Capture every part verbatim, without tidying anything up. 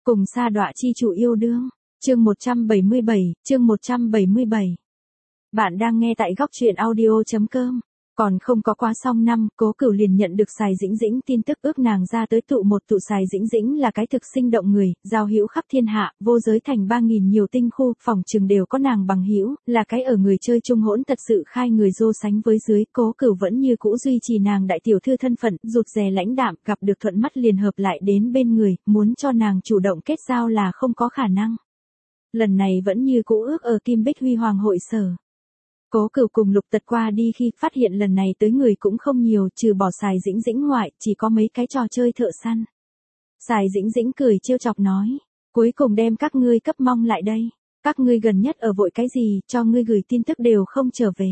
Cùng sa đọa chi chủ yêu đương. Chương một trăm bảy mươi bảy, chương một trăm bảy mươi bảy. Bạn đang nghe tại góc truyện audio chấm com. Còn không có quá xong năm, Cố Cửu liền nhận được Sài Dĩnh Dĩnh tin tức ước nàng ra tới tụ một tụ. Sài Dĩnh Dĩnh là cái thực sinh động người, giao hữu khắp thiên hạ, vô giới thành ba nghìn nhiều tinh khu, phòng trường đều có nàng bằng hữu, là cái ở người chơi chung hỗn thật sự khai người dô sánh với dưới. Cố Cửu vẫn như cũ duy trì nàng đại tiểu thư thân phận, rụt rè lãnh đạm, gặp được thuận mắt liền hợp lại đến bên người, muốn cho nàng chủ động kết giao là không có khả năng. Lần này vẫn như cũ ước ở Kim Bích Huy Hoàng hội sở. Cố Cửu cùng Lục Tật qua đi khi phát hiện lần này tới người cũng không nhiều, trừ bỏ Sài Dĩnh Dĩnh ngoại, chỉ có mấy cái trò chơi thợ săn. Sài Dĩnh Dĩnh cười trêu chọc nói, cuối cùng đem các ngươi cấp mong lại đây, các ngươi gần nhất ở vội cái gì, cho ngươi gửi tin tức đều không trở về.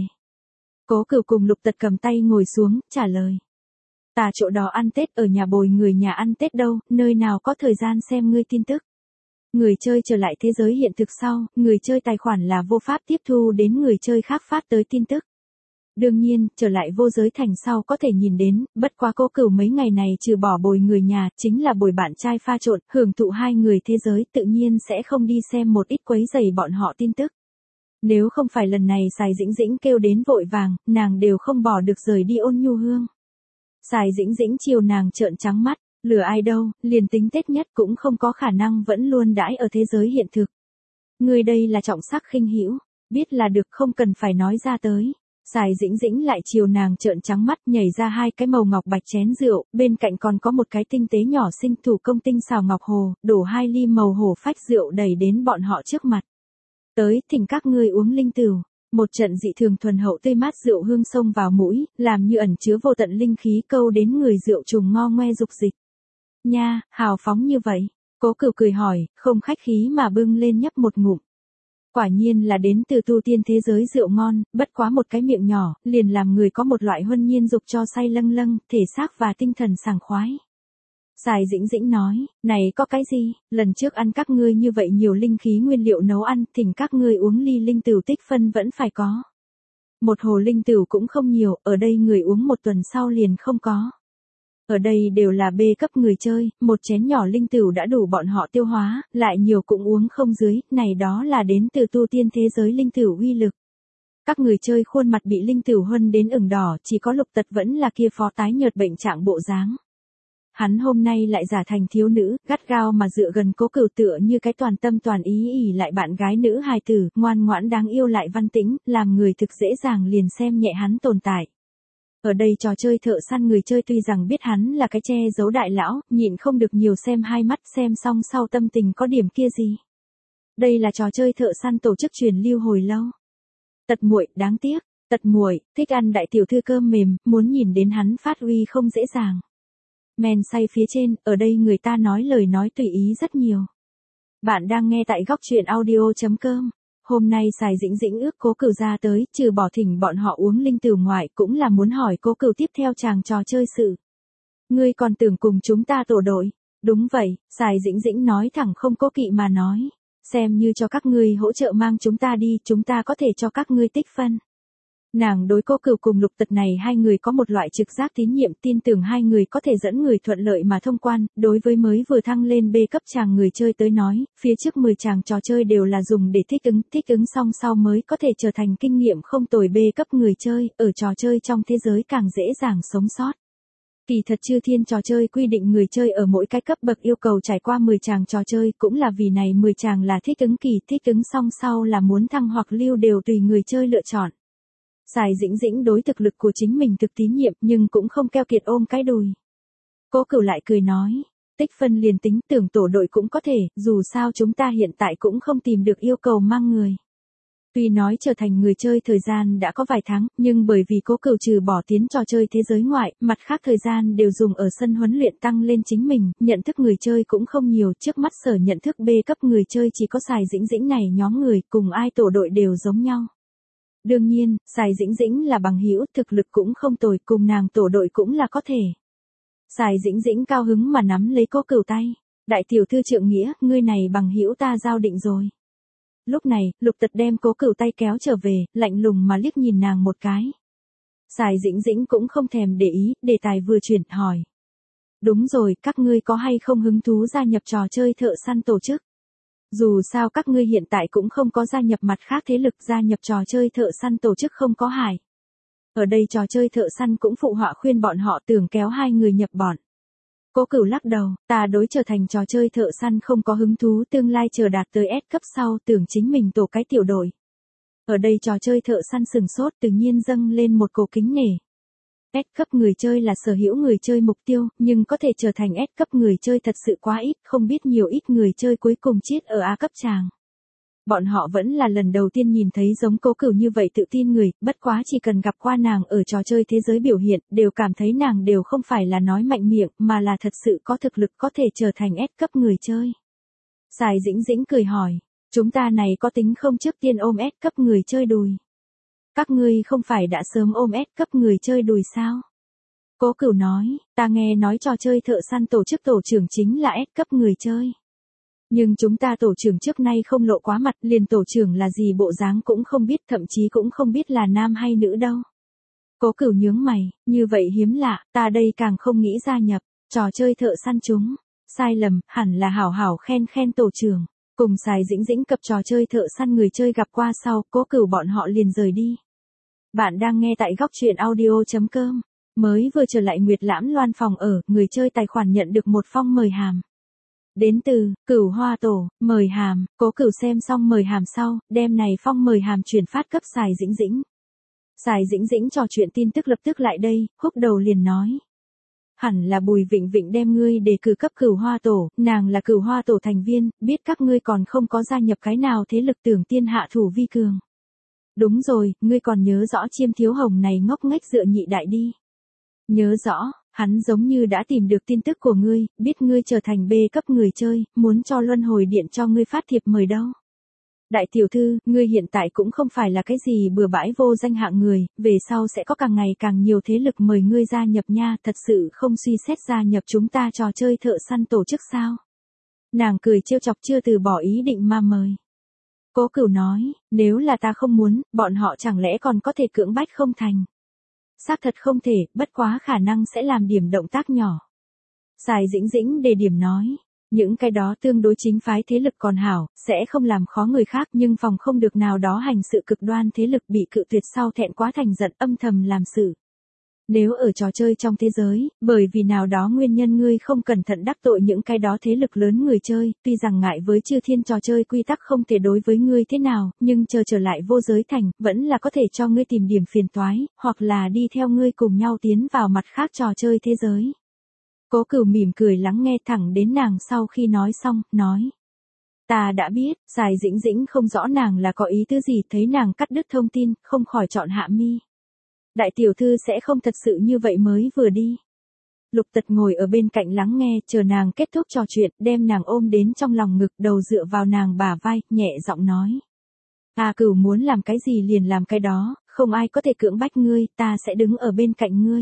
Cố Cửu cùng Lục Tật cầm tay ngồi xuống, trả lời. Ta chỗ đó ăn Tết ở nhà bồi người nhà ăn Tết đâu, nơi nào có thời gian xem ngươi tin tức. Người chơi trở lại thế giới hiện thực sau, người chơi tài khoản là vô pháp tiếp thu đến người chơi khác phát tới tin tức. Đương nhiên, trở lại vô giới thành sau có thể nhìn đến, bất quá Cố Cửu mấy ngày này trừ bỏ bồi người nhà, chính là bồi bạn trai pha trộn, hưởng thụ hai người thế giới, tự nhiên sẽ không đi xem một ít quấy rầy bọn họ tin tức. Nếu không phải lần này Sài Dĩnh Dĩnh kêu đến vội vàng, nàng đều không bỏ được rời đi Ôn Nhu Hương. Sài Dĩnh Dĩnh chiều nàng trợn trắng mắt. Lừa ai đâu, liền tính Tết nhất cũng không có khả năng vẫn luôn đãi ở thế giới hiện thực. Người đây là trọng sắc khinh hữu, biết là được không cần phải nói ra tới. Sài Dĩnh Dĩnh lại chiều nàng trợn trắng mắt nhảy ra hai cái màu ngọc bạch chén rượu, bên cạnh còn có một cái tinh tế nhỏ xinh thủ công tinh xào ngọc hồ, đổ hai ly màu hổ phách rượu đầy đến bọn họ trước mặt. Tới, thỉnh các ngươi uống linh tửu. Một trận dị thường thuần hậu tươi mát rượu hương xông vào mũi, làm như ẩn chứa vô tận linh khí câu đến người rượu trùng ngo ngoe dục dịch. Nha, hào phóng như vậy. Cố Cửu cười hỏi, không khách khí mà bưng lên nhấp một ngụm. Quả nhiên là đến từ tu tiên thế giới rượu ngon, bất quá một cái miệng nhỏ, liền làm người có một loại huân nhiên dục cho say lâng lâng, thể xác và tinh thần sảng khoái. Sài Dĩnh Dĩnh nói, này có cái gì, lần trước ăn các ngươi như vậy nhiều linh khí nguyên liệu nấu ăn, thỉnh các ngươi uống ly linh tửu tích phân vẫn phải có. Một hồ linh tửu cũng không nhiều, ở đây người uống một tuần sau liền không có. Ở đây đều là B cấp người chơi, một chén nhỏ linh tửu đã đủ bọn họ tiêu hóa, lại nhiều cũng uống không dưới, này đó là đến từ tu tiên thế giới linh tửu uy lực. Các người chơi khuôn mặt bị linh tửu huân đến ửng đỏ, chỉ có Lục Tật vẫn là kia phó tái nhợt bệnh trạng bộ dáng. Hắn hôm nay lại giả thành thiếu nữ, gắt gao mà dựa gần Cố Cửu tựa như cái toàn tâm toàn ý ỉ lại bạn gái nữ hài tử, ngoan ngoãn đáng yêu lại văn tĩnh, làm người thực dễ dàng liền xem nhẹ hắn tồn tại. Ở đây trò chơi thợ săn người chơi tuy rằng biết hắn là cái che giấu đại lão, nhịn không được nhiều xem hai mắt xem xong sau tâm tình có điểm kia gì. Đây là trò chơi thợ săn tổ chức truyền lưu hồi lâu. Tật muội, đáng tiếc, Tật muội, thích ăn đại tiểu thư cơm mềm, muốn nhìn đến hắn phát uy không dễ dàng. Men say phía trên, ở đây người ta nói lời nói tùy ý rất nhiều. Bạn đang nghe tại góc truyện audio chấm com. Hôm nay Sài Dĩnh Dĩnh ước Cố Cửu ra tới, trừ bỏ thỉnh bọn họ uống linh tửu ngoại, cũng là muốn hỏi Cố Cửu tiếp theo chàng trò chơi sự. Ngươi còn tưởng cùng chúng ta tổ đội? Đúng vậy, Sài Dĩnh Dĩnh nói thẳng không cố kỵ mà nói. Xem như cho các ngươi hỗ trợ mang chúng ta đi, chúng ta có thể cho các ngươi tích phân. Nàng đối Cố Cửu cùng Lục Tật này hai người có một loại trực giác tín nhiệm, tin tưởng hai người có thể dẫn người thuận lợi mà thông quan. Đối với mới vừa thăng lên B cấp chàng người chơi tới nói, phía trước mười chàng trò chơi đều là dùng để thích ứng, thích ứng xong sau mới có thể trở thành kinh nghiệm không tồi B cấp người chơi, ở trò chơi trong thế giới càng dễ dàng sống sót. Kỳ thật chư thiên trò chơi quy định người chơi ở mỗi cái cấp bậc yêu cầu trải qua mười chàng trò chơi, cũng là vì này mười chàng là thích ứng kỳ, thích ứng xong sau là muốn thăng hoặc lưu đều tùy người chơi lựa chọn. Sài Dĩnh Dĩnh đối thực lực của chính mình thực tín nhiệm nhưng cũng không keo kiệt ôm cái đùi. Cố Cửu lại cười nói, tích phân liền tính tưởng tổ đội cũng có thể, dù sao chúng ta hiện tại cũng không tìm được yêu cầu mang người. Tuy nói trở thành người chơi thời gian đã có vài tháng, nhưng bởi vì Cố Cửu trừ bỏ tiến trò chơi thế giới ngoại, mặt khác thời gian đều dùng ở sân huấn luyện tăng lên chính mình, nhận thức người chơi cũng không nhiều, trước mắt sở nhận thức B cấp người chơi chỉ có Sài Dĩnh Dĩnh này nhóm người, cùng ai tổ đội đều giống nhau. Đương nhiên, Sài Dĩnh Dĩnh là bằng hữu, thực lực cũng không tồi, cùng nàng tổ đội cũng là có thể. Sài Dĩnh Dĩnh cao hứng mà nắm lấy Cố Cửu tay. Đại tiểu thư trượng nghĩa, ngươi này bằng hữu ta giao định rồi. Lúc này, Lục Tật đem Cố Cửu tay kéo trở về, lạnh lùng mà liếc nhìn nàng một cái. Sài Dĩnh Dĩnh cũng không thèm để ý, đề tài vừa chuyển, hỏi. Đúng rồi, các ngươi có hay không hứng thú gia nhập trò chơi thợ săn tổ chức? Dù sao các ngươi hiện tại cũng không có gia nhập mặt khác thế lực, gia nhập trò chơi thợ săn tổ chức không có hại. Ở đây trò chơi thợ săn cũng phụ họa khuyên bọn họ tưởng kéo hai người nhập bọn. Cố Cửu lắc đầu, ta đối trở thành trò chơi thợ săn không có hứng thú, tương lai chờ đạt tới S cấp sau tưởng chính mình tổ cái tiểu đội. Ở đây trò chơi thợ săn sừng sốt tự nhiên dâng lên một cổ kính nể. S cấp người chơi là sở hữu người chơi mục tiêu, nhưng có thể trở thành S cấp người chơi thật sự quá ít, không biết nhiều ít người chơi cuối cùng chết ở A cấp tràng. Bọn họ vẫn là lần đầu tiên nhìn thấy giống Cố Cửu như vậy tự tin người, bất quá chỉ cần gặp qua nàng ở trò chơi thế giới biểu hiện, đều cảm thấy nàng đều không phải là nói mạnh miệng, mà là thật sự có thực lực có thể trở thành S cấp người chơi. Sài Dĩnh Dĩnh cười hỏi, chúng ta này có tính không trước tiên ôm S cấp người chơi đùi? Các ngươi không phải đã sớm ôm S cấp người chơi đùi sao? Cố Cửu nói, ta nghe nói trò chơi thợ săn tổ chức tổ trưởng chính là S cấp người chơi. Nhưng chúng ta tổ trưởng trước nay không lộ quá mặt, liền tổ trưởng là gì bộ dáng cũng không biết, thậm chí cũng không biết là nam hay nữ đâu. Cố Cửu nhướng mày, như vậy hiếm lạ, ta đây càng không nghĩ gia nhập, trò chơi thợ săn chúng. Sai lầm, hẳn là hảo hảo khen khen tổ trưởng. Cùng Sài Dĩnh Dĩnh cập trò chơi thợ săn người chơi gặp qua sau, Cố Cửu bọn họ liền rời đi. Bạn đang nghe tại góc truyện audio chấm com. Mới vừa trở lại Nguyệt Lãm Loan phòng ở, người chơi tài khoản nhận được một phong mời hàm. Đến từ, Cửu Hoa Tổ, mời hàm, Cố Cửu xem xong mời hàm sau, đem này phong mời hàm chuyển phát cấp Sài Dĩnh Dĩnh. Sài Dĩnh Dĩnh trò chuyện tin tức lập tức lại đây, húc đầu liền nói. Hẳn là Bùi Vịnh Vịnh đem ngươi đề cử cấp Cửu Hoa Tổ, nàng là Cửu Hoa Tổ thành viên, biết các ngươi còn không có gia nhập cái nào thế lực tưởng tiên hạ thủ vi cường. Đúng rồi, ngươi còn nhớ rõ Chiêm Thiếu Hồng này ngốc nghếch dựa nhị đại đi. Nhớ rõ, hắn giống như đã tìm được tin tức của ngươi, biết ngươi trở thành B cấp người chơi, muốn cho Luân Hồi Điện cho ngươi phát thiệp mời đâu. Đại tiểu thư, ngươi hiện tại cũng không phải là cái gì bừa bãi vô danh hạng người, về sau sẽ có càng ngày càng nhiều thế lực mời ngươi gia nhập nha, thật sự không suy xét gia nhập chúng ta trò chơi thợ săn tổ chức sao. Nàng cười trêu chọc chưa từ bỏ ý định mà mời. Cố Cửu nói, nếu là ta không muốn, bọn họ chẳng lẽ còn có thể cưỡng bách không thành. Xác thật không thể, bất quá khả năng sẽ làm điểm động tác nhỏ. Sài Dĩnh Dĩnh đề điểm nói, những cái đó tương đối chính phái thế lực còn hảo, sẽ không làm khó người khác nhưng phòng không được nào đó hành sự cực đoan thế lực bị cự tuyệt sau thẹn quá thành giận âm thầm làm sự. Nếu ở trò chơi trong thế giới, bởi vì nào đó nguyên nhân ngươi không cẩn thận đắc tội những cái đó thế lực lớn người chơi, tuy rằng ngại với chư thiên trò chơi quy tắc không thể đối với ngươi thế nào, nhưng chờ trở lại vô giới thành, vẫn là có thể cho ngươi tìm điểm phiền toái, hoặc là đi theo ngươi cùng nhau tiến vào mặt khác trò chơi thế giới. Cố Cửu mỉm cười lắng nghe thẳng đến nàng sau khi nói xong, nói. Ta đã biết, Sài Dĩnh Dĩnh không rõ nàng là có ý tứ gì, thấy nàng cắt đứt thông tin, không khỏi chọn hạ mi. Đại tiểu thư sẽ không thật sự như vậy mới vừa đi. Lục Tật ngồi ở bên cạnh lắng nghe, chờ nàng kết thúc trò chuyện, đem nàng ôm đến trong lòng ngực, đầu dựa vào nàng bả vai, nhẹ giọng nói. A Cửu muốn làm cái gì liền làm cái đó, không ai có thể cưỡng bách ngươi, ta sẽ đứng ở bên cạnh ngươi.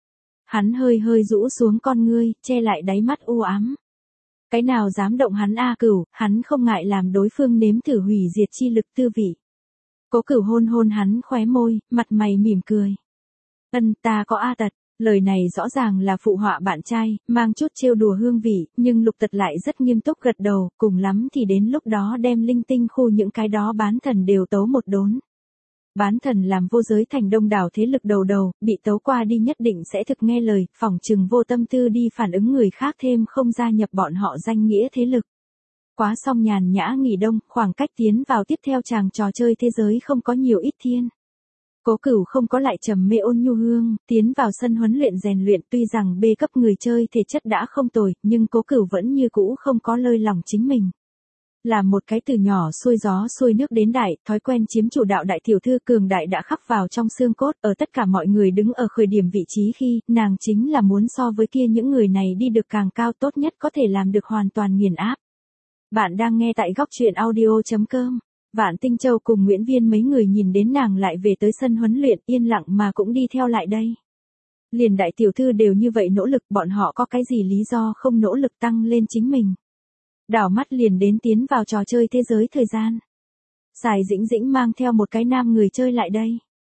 Hắn hơi hơi rũ xuống con ngươi, che lại đáy mắt u ám. Cái nào dám động hắn A Cửu, hắn không ngại làm đối phương nếm thử hủy diệt chi lực tư vị. Cố Cửu hôn hôn hắn khóe môi, mặt mày mỉm cười. Ân, ta có A Tật, lời này rõ ràng là phụ họa bạn trai, mang chút trêu đùa hương vị, nhưng Lục Tật lại rất nghiêm túc gật đầu, cùng lắm thì đến lúc đó đem linh tinh khu những cái đó bán thần đều tấu một đốn. Bán thần làm vô giới thành đông đảo thế lực đầu đầu, bị tấu qua đi nhất định sẽ thực nghe lời, phỏng chừng vô tâm tư đi phản ứng người khác thêm không gia nhập bọn họ danh nghĩa thế lực. Quá xong nhàn nhã nghỉ đông, khoảng cách tiến vào tiếp theo chàng trò chơi thế giới không có nhiều ít thiên. Cố Cửu không có lại trầm mê ôn nhu hương, tiến vào sân huấn luyện rèn luyện, tuy rằng B cấp người chơi thể chất đã không tồi, nhưng Cố Cửu vẫn như cũ không có lơi lỏng chính mình. Là một cái từ nhỏ xuôi gió xuôi nước đến đại, thói quen chiếm chủ đạo đại tiểu thư cường đại đã khắc vào trong xương cốt, ở tất cả mọi người đứng ở khởi điểm vị trí khi, nàng chính là muốn so với kia những người này đi được càng cao, tốt nhất có thể làm được hoàn toàn nghiền áp. Bạn đang nghe tại góc truyện audio chấm com. Vạn Tinh Châu cùng Nguyễn Viên mấy người nhìn đến nàng lại về tới sân huấn luyện, yên lặng mà cũng đi theo lại đây. Liền đại tiểu thư đều như vậy nỗ lực, bọn họ có cái gì lý do không nỗ lực tăng lên chính mình. Đảo mắt liền đến tiến vào trò chơi thế giới thời gian. Sài Dĩnh Dĩnh mang theo một cái nam người chơi lại đây.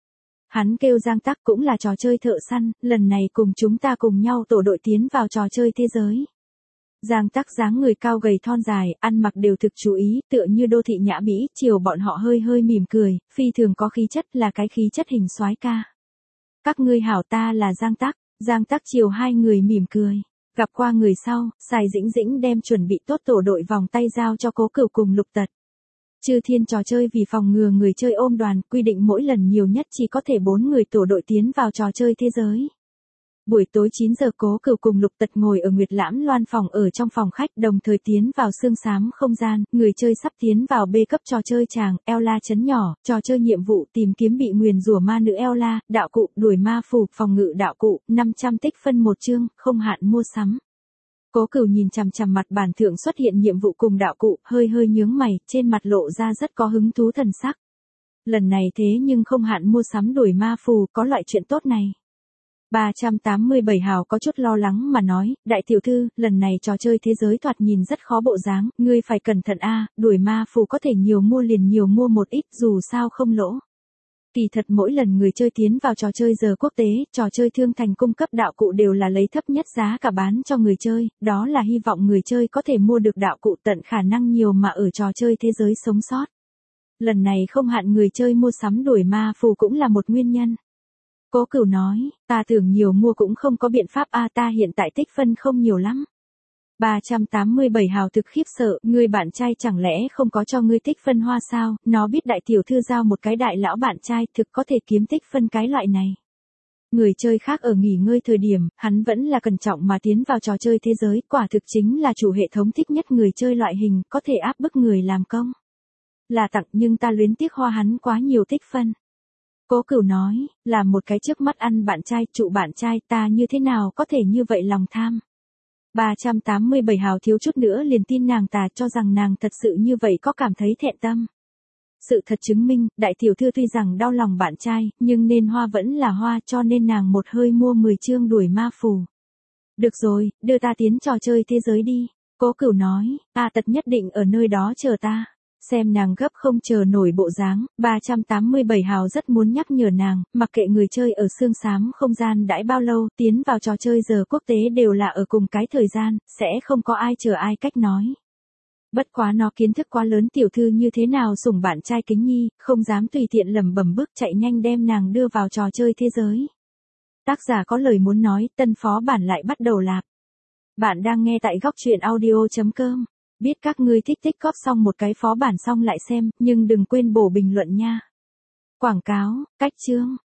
Hắn kêu Giang Tắc cũng là trò chơi thợ săn, lần này cùng chúng ta cùng nhau tổ đội tiến vào trò chơi thế giới. Giang Tắc dáng người cao gầy thon dài, ăn mặc đều thực chú ý, tựa như đô thị nhã mỹ, chiều bọn họ hơi hơi mỉm cười, phi thường có khí chất, là cái khí chất hình soái ca. Các ngươi hảo, ta là Giang Tắc. Giang Tắc chiều hai người mỉm cười. Gặp qua người sau, Sài Dĩnh Dĩnh đem chuẩn bị tốt tổ đội vòng tay giao cho Cố Cửu cùng Lục Tật. Chư Thiên trò chơi vì phòng ngừa người chơi ôm đoàn, quy định mỗi lần nhiều nhất chỉ có thể bốn người tổ đội tiến vào trò chơi thế giới. Buổi tối chín giờ Cố Cửu cùng Lục Tật ngồi ở Nguyệt Lãm Loan phòng ở trong phòng khách, đồng thời tiến vào xương xám không gian, người chơi sắp tiến vào B cấp trò chơi tràng, Ella chấn nhỏ, trò chơi nhiệm vụ tìm kiếm bị nguyền rủa ma nữ Ella, đạo cụ, đuổi ma phù, phòng ngự đạo cụ, năm trăm tích phân một chương, không hạn mua sắm. Cố Cửu nhìn chằm chằm mặt bản thượng xuất hiện nhiệm vụ cùng đạo cụ, hơi hơi nhướng mày, trên mặt lộ ra rất có hứng thú thần sắc. Lần này thế nhưng không hạn mua sắm đuổi ma phù, có loại chuyện tốt này. ba trăm tám mươi bảy hào có chút lo lắng mà nói, đại tiểu thư, lần này trò chơi thế giới thoạt nhìn rất khó bộ dáng, ngươi phải cẩn thận a, đuổi ma phù có thể nhiều mua liền nhiều mua một ít, dù sao không lỗ. Kỳ thật mỗi lần người chơi tiến vào trò chơi giờ quốc tế, trò chơi thương thành cung cấp đạo cụ đều là lấy thấp nhất giá cả bán cho người chơi, đó là hy vọng người chơi có thể mua được đạo cụ tận khả năng nhiều mà ở trò chơi thế giới sống sót. Lần này không hạn người chơi mua sắm đuổi ma phù cũng là một nguyên nhân. Cố Cửu nói, ta tưởng nhiều mua cũng không có biện pháp a, ta hiện tại tích phân không nhiều lắm. ba trăm tám mươi bảy hào thực khiếp sợ, ngươi bạn trai chẳng lẽ không có cho ngươi tích phân hoa sao, nó biết đại tiểu thư giao một cái đại lão bạn trai thực có thể kiếm tích phân cái loại này. Người chơi khác ở nghỉ ngơi thời điểm, hắn vẫn là cẩn trọng mà tiến vào trò chơi thế giới, quả thực chính là chủ hệ thống thích nhất người chơi loại hình, có thể áp bức người làm công. Là tặng nhưng ta luyến tiếc hoa hắn quá nhiều tích phân. Cố Cửu nói, là một cái trước mắt ăn bạn trai, trụ bạn trai, ta như thế nào có thể như vậy lòng tham. ba trăm tám mươi bảy hào thiếu chút nữa liền tin nàng ta, cho rằng nàng thật sự như vậy có cảm thấy thẹn tâm. Sự thật chứng minh, đại tiểu thư tuy rằng đau lòng bạn trai, nhưng nên hoa vẫn là hoa, cho nên nàng một hơi mua mười chương đuổi ma phù. Được rồi, đưa ta tiến trò chơi thế giới đi. Cố Cửu nói, ta tật nhất định ở nơi đó chờ ta. Xem nàng gấp không chờ nổi bộ dáng, ba trăm tám mươi bảy hào rất muốn nhắc nhở nàng, mặc kệ người chơi ở xương xám không gian đãi bao lâu, tiến vào trò chơi giờ quốc tế đều là ở cùng cái thời gian, sẽ không có ai chờ ai cách nói. Bất quá nó kiến thức quá lớn, tiểu thư như thế nào sủng bạn trai Kính Nhi, không dám tùy tiện lẩm bẩm bước chạy nhanh đem nàng đưa vào trò chơi thế giới. Tác giả có lời muốn nói, tân phó bản lại bắt đầu lạp. Bạn đang nghe tại góc truyện audio chấm com. Biết các ngươi thích tích góp xong một cái phó bản xong lại xem, nhưng đừng quên bổ bình luận nha. Quảng cáo, cách chương.